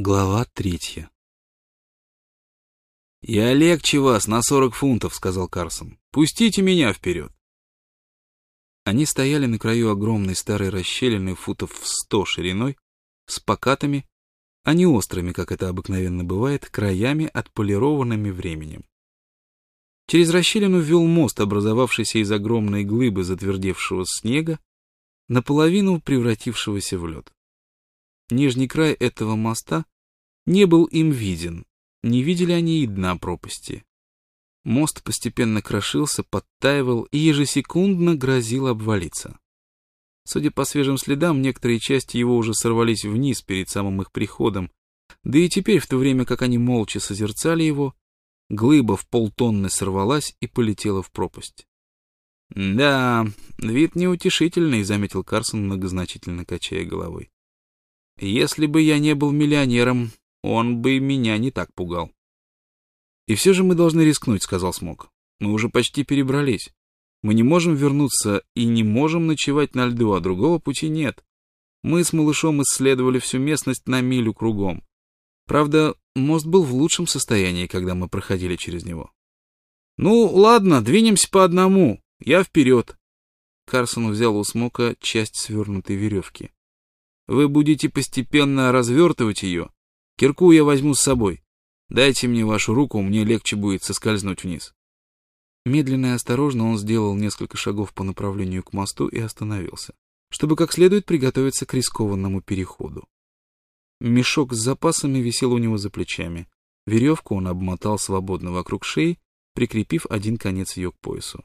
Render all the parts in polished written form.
Глава 3. «Я легче вас на 40 фунтов», — сказал Карсон. «Пустите меня вперед». Они стояли на краю огромной старой расщелины футов в 100 шириной, с покатыми, а не острыми, как это обыкновенно бывает, краями, отполированными временем. Через расщелину вел мост, образовавшийся из огромной глыбы затвердевшего снега, наполовину превратившегося в лед. Нижний край этого моста не был им виден, не видели они и дна пропасти. Мост постепенно крошился, подтаивал и ежесекундно грозил обвалиться. Судя по свежим следам, некоторые части его уже сорвались вниз перед самым их приходом, да и теперь, в то время как они молча созерцали его, глыба в полтонны сорвалась и полетела в пропасть. «Да, вид неутешительный», — заметил Карсон, многозначительно качая головой. «Если бы я не был миллионером, он бы меня не так пугал». «И все же мы должны рискнуть», — сказал Смок. «Мы уже почти перебрались. Мы не можем вернуться и не можем ночевать на льду, а другого пути нет. Мы с малышом исследовали всю местность на милю кругом. Правда, мост был в лучшем состоянии, когда мы проходили через него». «Ну, ладно, двинемся по одному. Я вперед». Карсон взял у Смока часть свернутой веревки. «Вы будете постепенно развертывать ее. Кирку я возьму с собой. Дайте мне вашу руку, мне легче будет соскользнуть вниз». Медленно и осторожно он сделал несколько шагов по направлению к мосту и остановился, чтобы как следует приготовиться к рискованному переходу. Мешок с запасами висел у него за плечами. Веревку он обмотал свободно вокруг шеи, прикрепив один конец ее к поясу.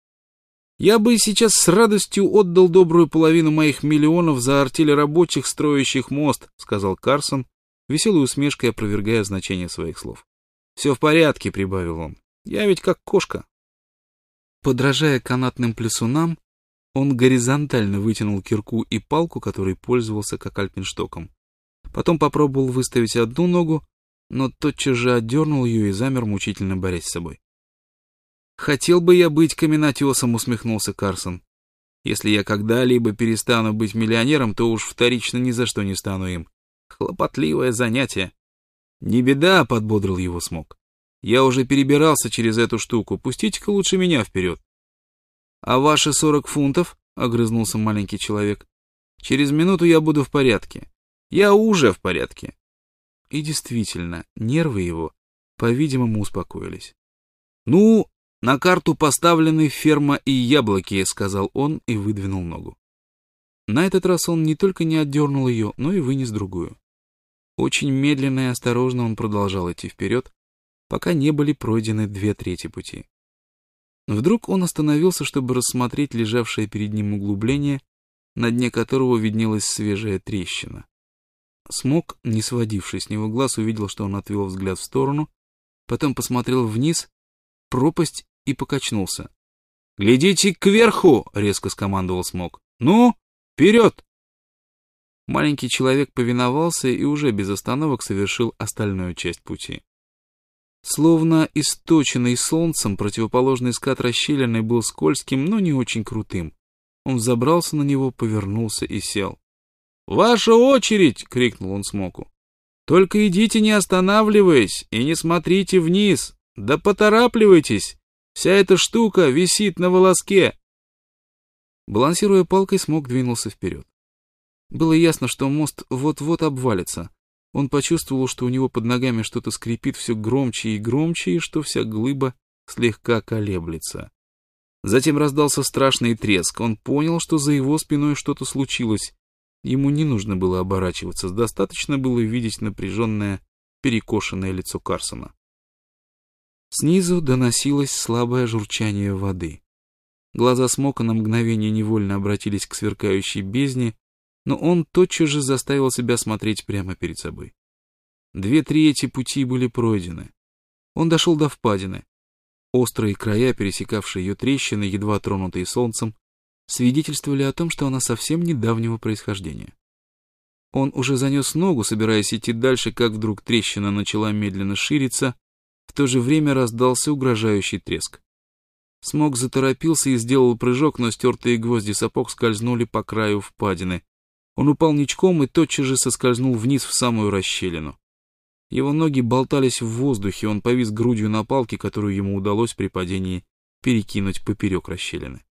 «Я бы сейчас с радостью отдал добрую половину моих миллионов за артель рабочих, строящих мост», — сказал Карсон, веселой усмешкой опровергая значение своих слов. «Все в порядке», — прибавил он. «Я ведь как кошка». Подражая канатным плясунам, он горизонтально вытянул кирку и палку, которой пользовался как альпинштоком. Потом попробовал выставить одну ногу, но тотчас же отдернул ее и замер, мучительно борясь с собой. «Хотел бы я быть каменотесом», — усмехнулся Карсон. «Если я когда-либо перестану быть миллионером, то уж вторично ни за что не стану им. Хлопотливое занятие». «Не беда», — подбодрил его Смок. «Я уже перебирался через эту штуку. Пустите-ка лучше меня вперед». «А ваши 40 фунтов?» — огрызнулся маленький человек. «Через минуту я буду в порядке. Я уже в порядке». И действительно, нервы его, по-видимому, успокоились. «Ну, на карту поставлены ферма и яблоки», — сказал он и выдвинул ногу. На этот раз он не только не отдернул ее, но и вынес другую. Очень медленно и осторожно он продолжал идти вперед, пока не были пройдены 2/3 пути. Вдруг он остановился, чтобы рассмотреть лежавшее перед ним углубление, на дне которого виднелась свежая трещина. Смок, не сводивший с него глаз, увидел, что он отвел взгляд в сторону, потом посмотрел вниз, пропасть, и покачнулся. «Глядите кверху!» — резко скомандовал Смок. «Ну, вперед!» Маленький человек повиновался и уже без остановок совершил остальную часть пути. Словно источенный солнцем, противоположный скат расщелины был скользким, но не очень крутым. Он взобрался на него, повернулся и сел. «Ваша очередь!» — крикнул он Смоку. «Только идите, не останавливаясь, и не смотрите вниз. Да поторапливайтесь! Вся эта штука висит на волоске!» Балансируя палкой, Смок двинулся вперед. Было ясно, что мост вот-вот обвалится. Он почувствовал, что у него под ногами что-то скрипит все громче и громче, и что вся глыба слегка колеблется. Затем раздался страшный треск. Он понял, что за его спиной что-то случилось. Ему не нужно было оборачиваться, достаточно было видеть напряженное, перекошенное лицо Карсона. Снизу доносилось слабое журчание воды. Глаза Смока на мгновение невольно обратились к сверкающей бездне, но он тотчас же заставил себя смотреть прямо перед собой. 2/3 пути были пройдены. Он дошел до впадины. Острые края, пересекавшие ее трещины, едва тронутые солнцем, свидетельствовали о том, что она совсем недавнего происхождения. Он уже занес ногу, собираясь идти дальше, как вдруг трещина начала медленно шириться, в то же время раздался угрожающий треск. Смок заторопился и сделал прыжок, но стертые гвозди сапог скользнули по краю впадины. Он упал ничком и тотчас же соскользнул вниз в самую расщелину. Его ноги болтались в воздухе, он повис грудью на палке, которую ему удалось при падении перекинуть поперек расщелины.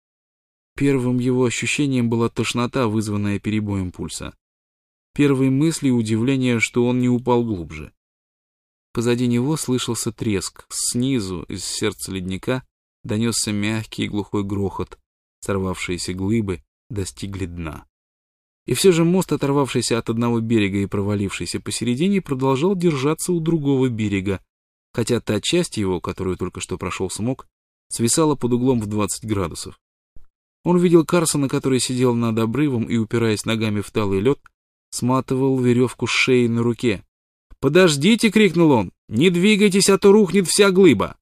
Первым его ощущением была тошнота, вызванная перебоем пульса. Первой мыслью удивление, что он не упал глубже. Позади него слышался треск. Снизу, из сердца ледника, донесся мягкий и глухой грохот. Сорвавшиеся глыбы достигли дна. И все же мост, оторвавшийся от одного берега и провалившийся посередине, продолжал держаться у другого берега, хотя та часть его, которую только что прошел Смок, свисала под углом в 20 градусов. Он видел Карсона, который сидел над обрывом и, упираясь ногами в талый лед, сматывал веревку с шеи на руке. «Подождите!» — крикнул он. «Не двигайтесь, а то рухнет вся глыба!»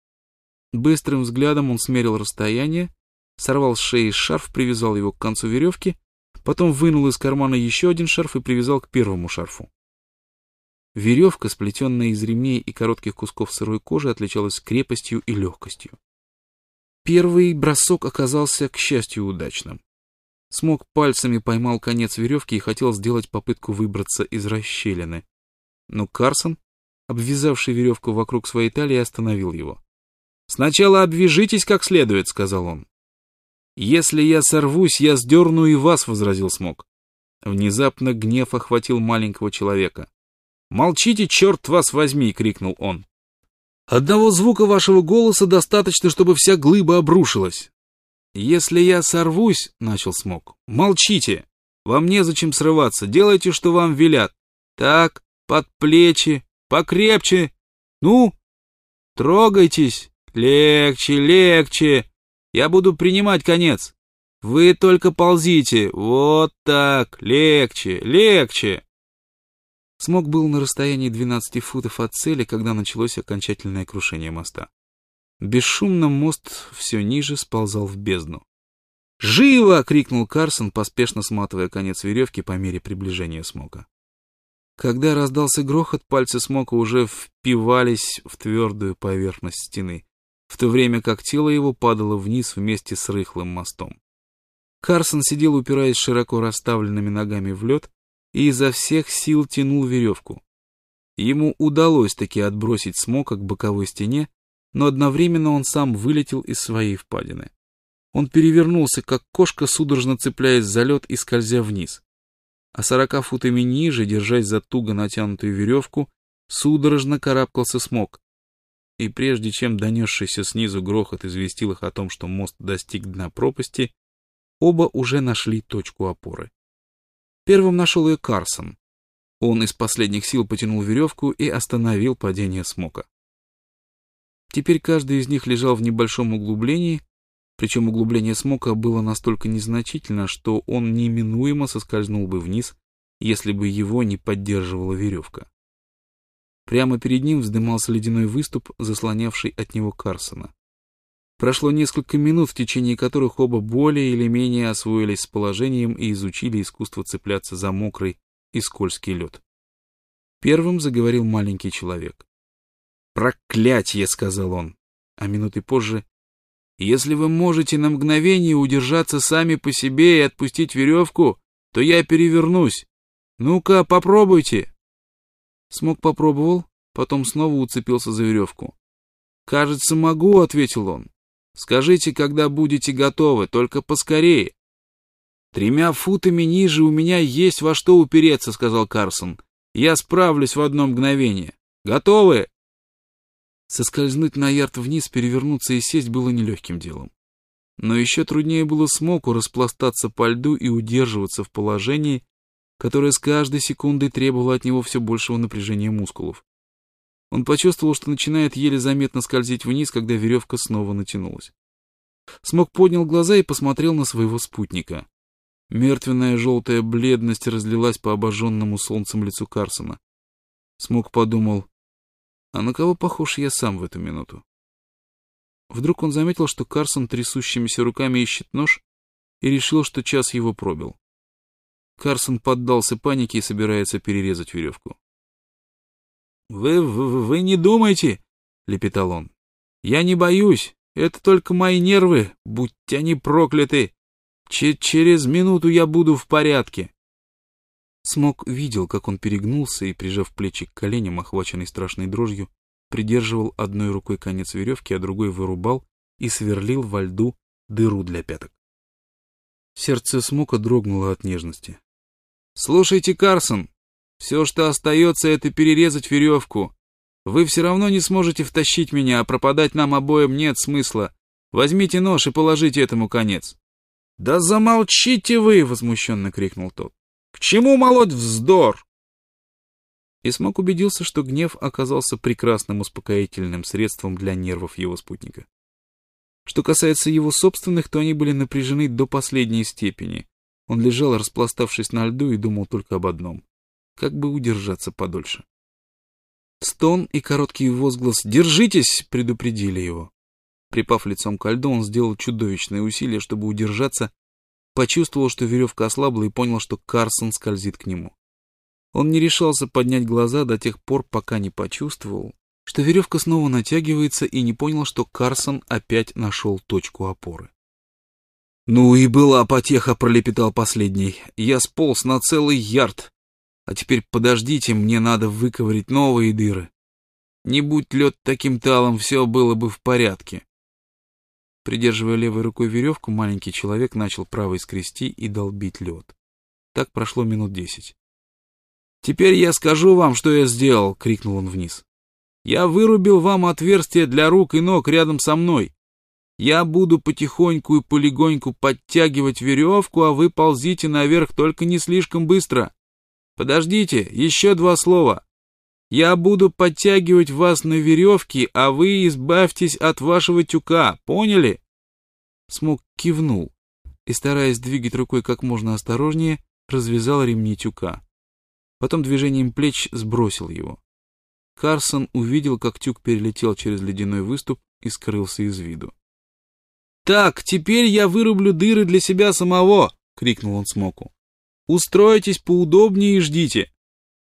Быстрым взглядом он смерил расстояние, сорвал с шеи шарф, привязал его к концу веревки, потом вынул из кармана еще один шарф и привязал к первому шарфу. Веревка, сплетенная из ремней и коротких кусков сырой кожи, отличалась крепостью и легкостью. Первый бросок оказался, к счастью, удачным. Смок пальцами поймал конец веревки и хотел сделать попытку выбраться из расщелины. Но Карсон, обвязавший веревку вокруг своей талии, остановил его. «Сначала обвяжитесь как следует», — сказал он. «Если я сорвусь, я сдерну и вас», — возразил Смок. Внезапно гнев охватил маленького человека. «Молчите, черт вас возьми!» — крикнул он. «Одного звука вашего голоса достаточно, чтобы вся глыба обрушилась». «Если я сорвусь», — начал Смок, — «молчите! Вам незачем срываться, делайте, что вам велят. Так, под плечи, покрепче. Ну, трогайтесь, легче, легче. Я буду принимать конец. Вы только ползите, вот так, легче, легче». Смок был на расстоянии 12 футов от цели, когда началось окончательное крушение моста. Бесшумно мост все ниже сползал в бездну. «Живо!» — крикнул Карсон, поспешно сматывая конец веревки по мере приближения Смока. Когда раздался грохот, пальцы Смока уже впивались в твердую поверхность стены, в то время как тело его падало вниз вместе с рыхлым мостом. Карсон сидел, упираясь широко расставленными ногами в лед, и изо всех сил тянул веревку. Ему удалось таки отбросить Смока к боковой стене, но одновременно он сам вылетел из своей впадины. Он перевернулся, как кошка, судорожно цепляясь за лед и скользя вниз. А 40 футами ниже, держась за туго натянутую веревку, судорожно карабкался Смок. И прежде чем донесшийся снизу грохот известил их о том, что мост достиг дна пропасти, оба уже нашли точку опоры. Первым нашел ее Карсон. Он из последних сил потянул веревку и остановил падение Смока. Теперь каждый из них лежал в небольшом углублении, причем углубление Смока было настолько незначительно, что он неминуемо соскользнул бы вниз, если бы его не поддерживала веревка. Прямо перед ним вздымался ледяной выступ, заслонявший от него Карсона. Прошло несколько минут, в течение которых оба более или менее освоились с положением и изучили искусство цепляться за мокрый и скользкий лед. Первым заговорил маленький человек. «Проклятье!» — сказал он, а минуты позже: «Если вы можете на мгновение удержаться сами по себе и отпустить веревку, то я перевернусь. Ну-ка, попробуйте!» Смок попробовал, потом снова уцепился за веревку. «Кажется, могу», — ответил он. «Скажите, когда будете готовы, только поскорее». 3 футами ниже у меня есть во что упереться», — сказал Карсон. «Я справлюсь в одно мгновение. Готовы?» Соскользнуть на ярд вниз, перевернуться и сесть было нелегким делом. Но еще труднее было Смоку распластаться по льду и удерживаться в положении, которое с каждой секундой требовало от него все большего напряжения мускулов. Он почувствовал, что начинает еле заметно скользить вниз, когда веревка снова натянулась. Смок поднял глаза и посмотрел на своего спутника. Мертвенная желтая бледность разлилась по обожженному солнцем лицу Карсона. Смок подумал: а на кого похож я сам в эту минуту? Вдруг он заметил, что Карсон трясущимися руками ищет нож, и решил, что час его пробил. Карсон поддался панике и собирается перерезать веревку. Вы не думайте», — лепетал он. «Я не боюсь, это только мои нервы, будь они прокляты. Через минуту я буду в порядке». Смок видел, как он перегнулся и, прижав плечи к коленям, охваченный страшной дрожью, придерживал одной рукой конец веревки, а другой вырубал и сверлил во льду дыру для пяток. Сердце Смока дрогнуло от нежности. «Слушайте, Карсон, все, что остается, это перерезать веревку. Вы все равно не сможете втащить меня, а пропадать нам обоим нет смысла. Возьмите нож и положите этому конец». «Да замолчите вы!» — возмущенно крикнул тот. «К чему молоть вздор?» И Смок убедился, что гнев оказался прекрасным успокоительным средством для нервов его спутника. Что касается его собственных, то они были напряжены до последней степени. Он лежал, распластавшись на льду, и думал только об одном — как бы удержаться подольше. Стон и короткий возглас «Держитесь!» предупредили его. Припав лицом ко льду, он сделал чудовищное усилие, чтобы удержаться, почувствовал, что веревка ослабла, и понял, что Карсон скользит к нему. Он не решался поднять глаза до тех пор, пока не почувствовал, что веревка снова натягивается, и не понял, что Карсон опять нашел точку опоры. «Ну и была потеха», — пролепетал последний. «Я сполз на целый ярд. А теперь подождите, мне надо выковырять новые дыры. Не будь лед таким талым, все было бы в порядке». Придерживая левой рукой веревку, маленький человек начал правой скрести и долбить лед. Так прошло минут 10. «Теперь я скажу вам, что я сделал», — крикнул он вниз. «Я вырубил вам отверстие для рук и ног рядом со мной. Я буду потихоньку и полегоньку подтягивать веревку, а вы ползите наверх, только не слишком быстро. Подождите, еще 2 слова. Я буду подтягивать вас на веревке, а вы избавьтесь от вашего тюка, поняли?» Смок кивнул и, стараясь двигать рукой как можно осторожнее, развязал ремни тюка. Потом движением плеч сбросил его. Карсон увидел, как тюк перелетел через ледяной выступ и скрылся из виду. «Так, теперь я вырублю дыры для себя самого!» — крикнул он Смоку. «Устройтесь поудобнее и ждите!»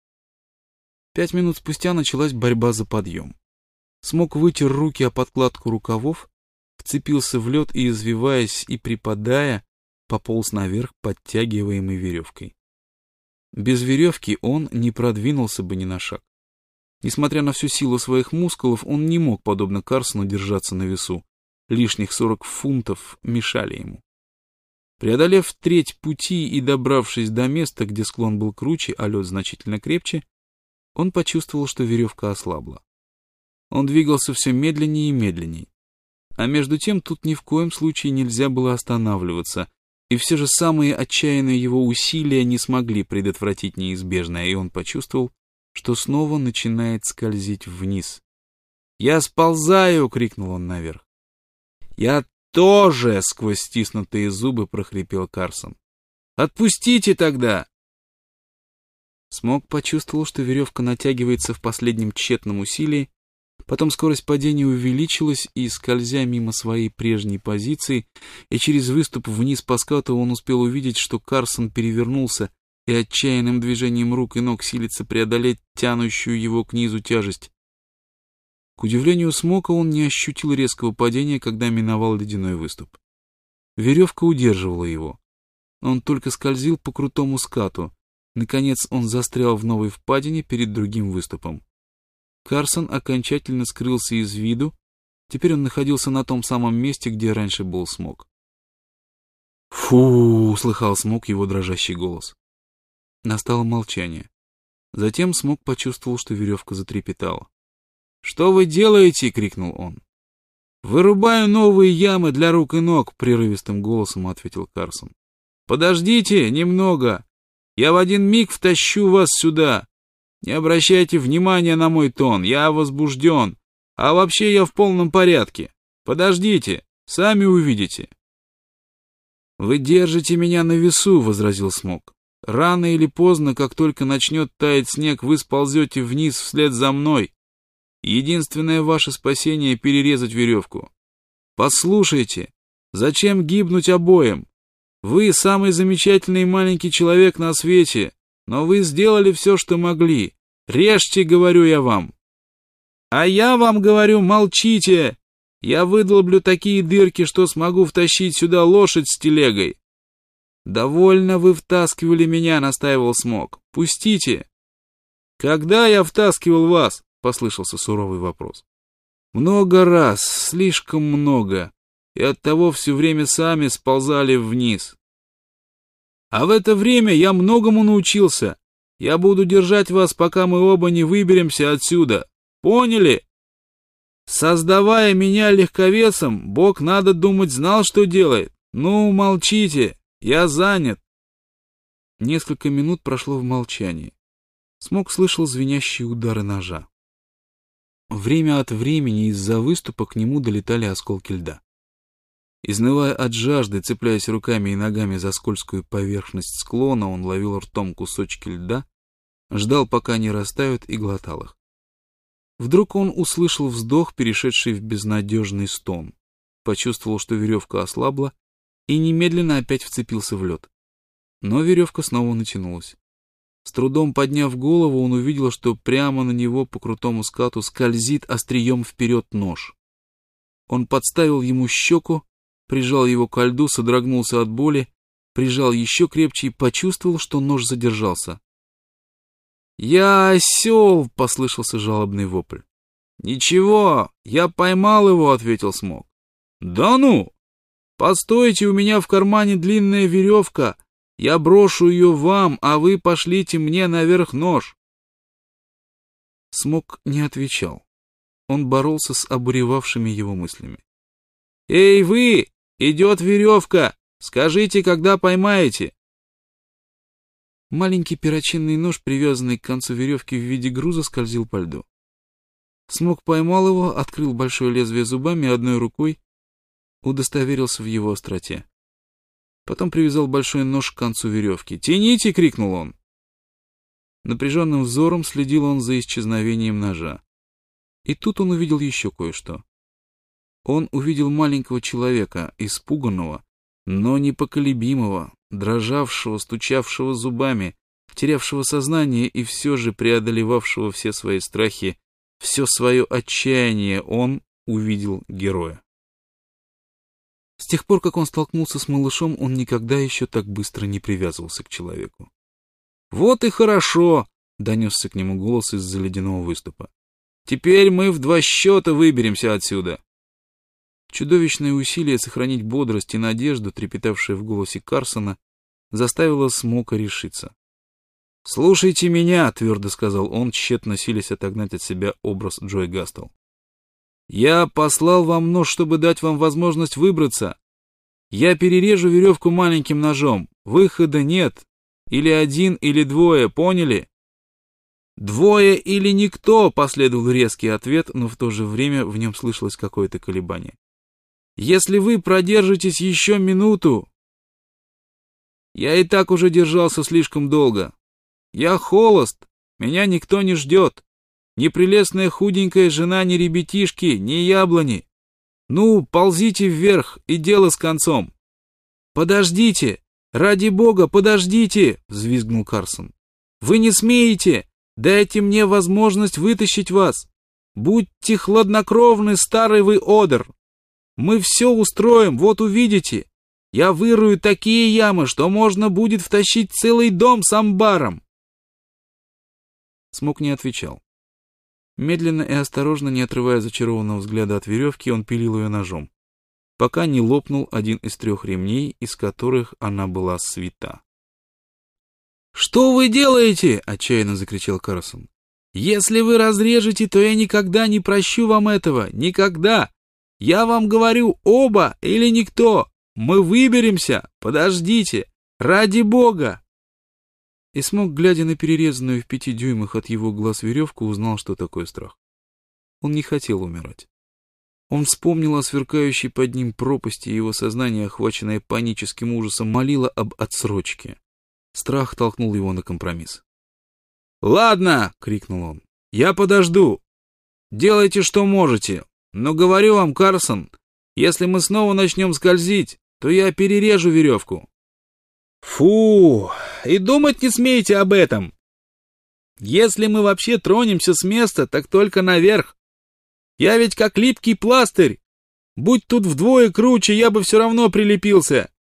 5 минут спустя началась борьба за подъем. Смок вытер руки о подкладку рукавов, вцепился в лед и, извиваясь и припадая, пополз наверх, подтягиваемой веревкой. Без веревки он не продвинулся бы ни на шаг. Несмотря на всю силу своих мускулов, он не мог, подобно Карсону, держаться на весу. Лишних 40 фунтов мешали ему. Преодолев треть пути и добравшись до места, где склон был круче, а лед значительно крепче, он почувствовал, что веревка ослабла. Он двигался все медленнее и медленнее. А между тем тут ни в коем случае нельзя было останавливаться, и все же самые отчаянные его усилия не смогли предотвратить неизбежное, и он почувствовал, что снова начинает скользить вниз. «Я сползаю!» — крикнул он наверх. «Я тоже!» — сквозь стиснутые зубы прохрипел Карсон. «Отпустите тогда!» Смок почувствовал, что веревка натягивается в последнем тщетном усилии, потом скорость падения увеличилась, и, скользя мимо своей прежней позиции и через выступ вниз по скату, он успел увидеть, что Карсон перевернулся и отчаянным движением рук и ног силится преодолеть тянущую его к низу тяжесть. К удивлению Смока, он не ощутил резкого падения, когда миновал ледяной выступ. Веревка удерживала его. Он только скользил по крутому скату. Наконец он застрял в новой впадине перед другим выступом. Карсон окончательно скрылся из виду. Теперь он находился на том самом месте, где раньше был Смок. «Фу!» — услыхал Смок его дрожащий голос. Настало молчание. Затем Смок почувствовал, что веревка затрепетала. «Что вы делаете?» — крикнул он. «Вырубаю новые ямы для рук и ног», — прерывистым голосом ответил Карсон. «Подождите немного. Я в один миг втащу вас сюда. Не обращайте внимания на мой тон, я возбужден. А вообще я в полном порядке. Подождите, сами увидите». «Вы держите меня на весу», — возразил Смок. «Рано или поздно, как только начнет таять снег, вы сползете вниз вслед за мной. Единственное ваше спасение — перерезать веревку. Послушайте, зачем гибнуть обоим? Вы самый замечательный маленький человек на свете, но вы сделали все, что могли. Режьте, говорю я вам». «А я вам говорю, молчите. Я выдолблю такие дырки, что смогу втащить сюда лошадь с телегой». «Довольно вы втаскивали меня», — настаивал Смок. «Пустите». «Когда я втаскивал вас?» — послышался суровый вопрос. «Много раз, слишком много, и оттого все время сами сползали вниз. А в это время я многому научился. Я буду держать вас, пока мы оба не выберемся отсюда. Поняли? Создавая меня легковесом, Бог, надо думать, знал, что делает. Ну, молчите, я занят». Несколько минут прошло в молчании. Смок слышал звенящие удары ножа. Время от времени из-за выступа к нему долетали осколки льда. Изнывая от жажды, цепляясь руками и ногами за скользкую поверхность склона, он ловил ртом кусочки льда, ждал, пока они растают, и глотал их. Вдруг он услышал вздох, перешедший в безнадежный стон, почувствовал, что веревка ослабла, и немедленно опять вцепился в лед. Но веревка снова натянулась. С трудом подняв голову, он увидел, что прямо на него по крутому скату скользит острием вперед нож. Он подставил ему щеку, прижал его ко льду, содрогнулся от боли, прижал еще крепче и почувствовал, что нож задержался. «Я осел!» — послышался жалобный вопль. «Ничего, я поймал его!» — ответил Смок. «Да ну! Постойте, у меня в кармане длинная веревка. Я брошу ее вам, а вы пошлите мне наверх нож». Смок не отвечал. Он боролся с обуревавшими его мыслями. «Эй, вы! Идет веревка! Скажите, когда поймаете!» Маленький перочинный нож, привязанный к концу веревки в виде груза, скользил по льду. Смок поймал его, открыл большое лезвие зубами и одной рукой удостоверился в его остроте. Потом привязал большой нож к концу веревки. «Тяните!» — крикнул он. Напряженным взором следил он за исчезновением ножа. И тут он увидел еще кое-что. Он увидел маленького человека, испуганного, но непоколебимого, дрожавшего, стучавшего зубами, терявшего сознание и все же преодолевавшего все свои страхи, все свое отчаяние. Он увидел героя. С тех пор, как он столкнулся с малышом, он никогда еще так быстро не привязывался к человеку. «Вот и хорошо!» — донесся к нему голос из-за ледяного выступа. «Теперь мы в 2 счета выберемся отсюда!» Чудовищное усилие сохранить бодрость и надежду, трепетавшее в голосе Карсона, заставило Смока решиться. «Слушайте меня!» — твердо сказал он, тщетно силясь отогнать от себя образ Джой Гастел. «Я послал вам нож, чтобы дать вам возможность выбраться. Я перережу веревку маленьким ножом. Выхода нет. Или 1, или 2, поняли?» «2 или никто!» — последовал резкий ответ, но в то же время в нем слышалось какое-то колебание. «Если вы продержитесь еще минуту...» «Я и так уже держался слишком долго. Я холост, меня никто не ждет. Ни прелестная худенькая жена, ни ребятишки, ни яблони. Ну, ползите вверх, и дело с концом». «Подождите! Ради бога, подождите!» — взвизгнул Карсон. «Вы не смеете! Дайте мне возможность вытащить вас! Будьте хладнокровны, старый вы одер! Мы все устроим, вот увидите! Я вырую такие ямы, что можно будет втащить целый дом с амбаром!» Смок не отвечал. Медленно и осторожно, не отрывая зачарованного взгляда от веревки, он пилил ее ножом, пока не лопнул один из 3 ремней, из которых она была свита. «Что вы делаете?» — отчаянно закричал Карсон. «Если вы разрежете, то я никогда не прощу вам этого. Никогда! Я вам говорю, оба или никто! Мы выберемся! Подождите! Ради бога!» И Смок, глядя на перерезанную в 5 дюймах от его глаз веревку, узнал, что такое страх. Он не хотел умирать. Он вспомнил о сверкающей под ним пропасти, и его сознание, охваченное паническим ужасом, молило об отсрочке. Страх толкнул его на компромисс. «Ладно!» — крикнул он. «Я подожду! Делайте, что можете! Но говорю вам, Карсон, если мы снова начнем скользить, то я перережу веревку!» «Фу! И думать не смейте об этом! Если мы вообще тронемся с места, так только наверх! Я ведь как липкий пластырь! Будь тут вдвое круче, я бы все равно прилепился!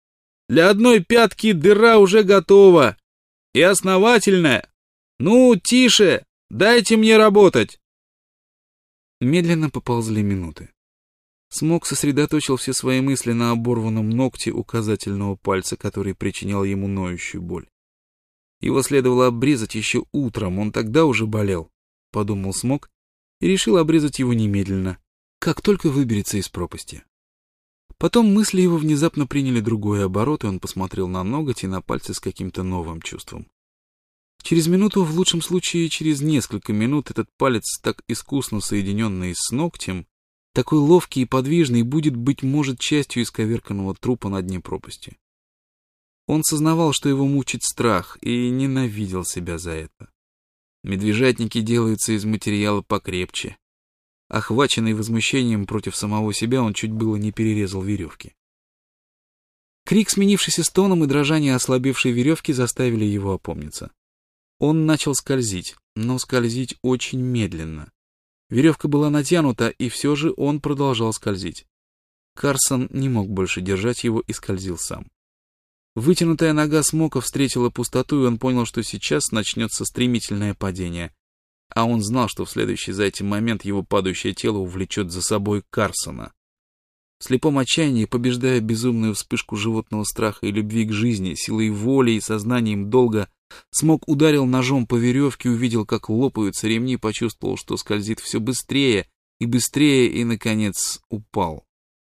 Для одной пятки дыра уже готова. И основательная. Ну, тише, дайте мне работать. Медленно поползли минуты. Смок сосредоточил все свои мысли на оборванном ногте указательного пальца, который причинял ему ноющую боль. Его следовало обрезать еще утром, он тогда уже болел, подумал Смок и решил обрезать его немедленно, как только выберется из пропасти. Потом мысли его внезапно приняли другой оборот, и он посмотрел на ноготь и на пальцы с каким-то новым чувством. Через минуту, в лучшем случае через несколько минут, этот палец, так искусно соединенный с ногтем, такой ловкий и подвижный, будет, быть может, частью исковерканного трупа на дне пропасти. Он сознавал, что его мучит страх, и ненавидел себя за это. Медвежатники делаются из материала покрепче. Охваченный возмущением против самого себя, он чуть было не перерезал веревки. Крик, сменившийся стоном, и дрожание ослабевшей веревки заставили его опомниться. Он начал скользить, но скользить очень медленно. Веревка была натянута, и все же он продолжал скользить. Карсон не мог больше держать его и скользил сам. Вытянутая нога Смока встретила пустоту, и он понял, что сейчас начнется стремительное падение. А он знал, что в следующий за этим момент его падающее тело увлечет за собой Карсона. В слепом отчаянии, побеждая безумную вспышку животного страха и любви к жизни, силой воли и сознанием долга, Смок ударил ножом по веревке, увидел, как лопаются ремни, почувствовал, что скользит все быстрее, и, наконец, упал.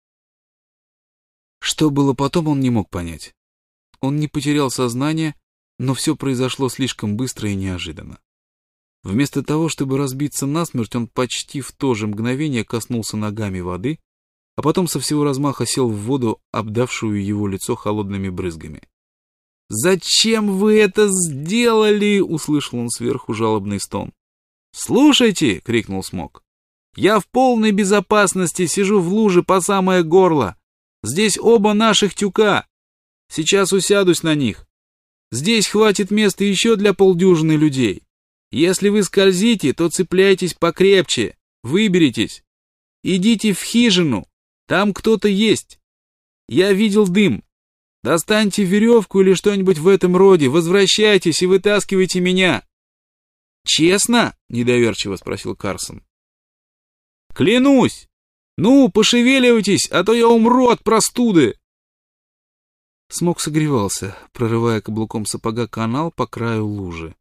Что было потом, он не мог понять. Он не потерял сознание, но все произошло слишком быстро и неожиданно. Вместо того, чтобы разбиться насмерть, он почти в то же мгновение коснулся ногами воды, а потом со всего размаха сел в воду, обдавшую его лицо холодными брызгами. «Зачем вы это сделали?» — услышал он сверху жалобный стон. «Слушайте!» — крикнул Смок. «Я в полной безопасности, сижу в луже по самое горло. Здесь оба наших тюка. Сейчас усядусь на них. Здесь хватит места еще для полдюжины людей. Если вы скользите, то цепляйтесь покрепче, выберитесь. Идите в хижину, там кто-то есть. Я видел дым. Достаньте веревку или что-нибудь в этом роде, возвращайтесь и вытаскивайте меня». «Честно?» — недоверчиво спросил Карсон. «Клянусь! Ну, пошевеливайтесь, а то я умру от простуды!» Смок согревался, прорывая каблуком сапога канал по краю лужи.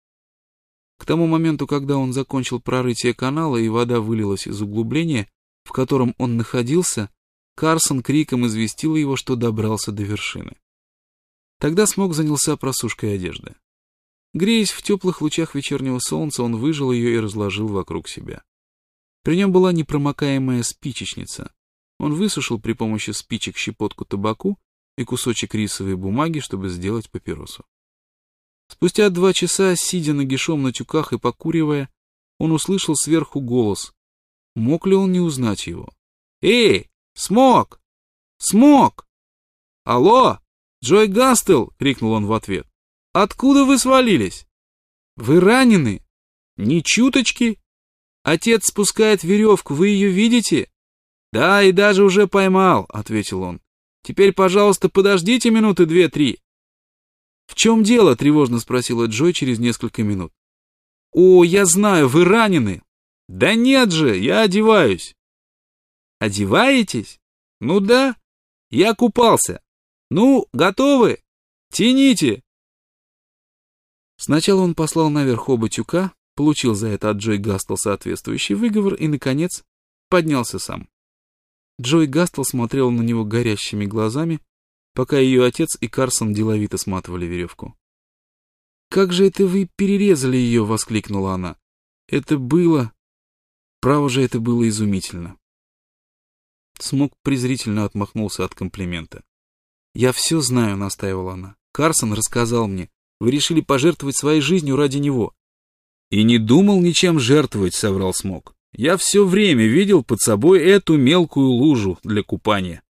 К тому моменту, когда он закончил прорытие канала и вода вылилась из углубления, в котором он находился, Карсон криком известил его, что добрался до вершины. Тогда Смок занялся просушкой одежды. Греясь в теплых лучах вечернего солнца, он выжал ее и разложил вокруг себя. При нем была непромокаемая спичечница. Он высушил при помощи спичек щепотку табаку и кусочек рисовой бумаги, чтобы сделать папиросу. Спустя 2 часа, сидя нагишом на тюках и покуривая, он услышал сверху голос. Мог ли он не узнать его? «Эй, Смок! Смок! Алло! Джой Гастел!» — крикнул он в ответ. «Откуда вы свалились? Вы ранены? Ни чуточки? Отец спускает веревку, вы ее видите?» «Да, и даже уже поймал», — ответил он. «Теперь, пожалуйста, подождите минуты 2-3. «В чем дело?» — тревожно спросила Джой через несколько минут. «О, я знаю, вы ранены!» «Да нет же, я одеваюсь!» «Одеваетесь? Ну да, я купался. Ну, готовы? Тяните!» Сначала он послал наверх оба тюка, получил за это от Джой Гастел соответствующий выговор и, наконец, поднялся сам. Джой Гастел смотрел на него горящими глазами, пока ее отец и Карсон деловито сматывали веревку. «Как же это вы перерезали ее?» — воскликнула она. «Это было... Право же, это было изумительно». Смок презрительно отмахнулся от комплимента. «Я все знаю», — настаивала она. «Карсон рассказал мне. Вы решили пожертвовать своей жизнью ради него». «И не думал ничем жертвовать», — соврал Смок. «Я все время видел под собой эту мелкую лужу для купания».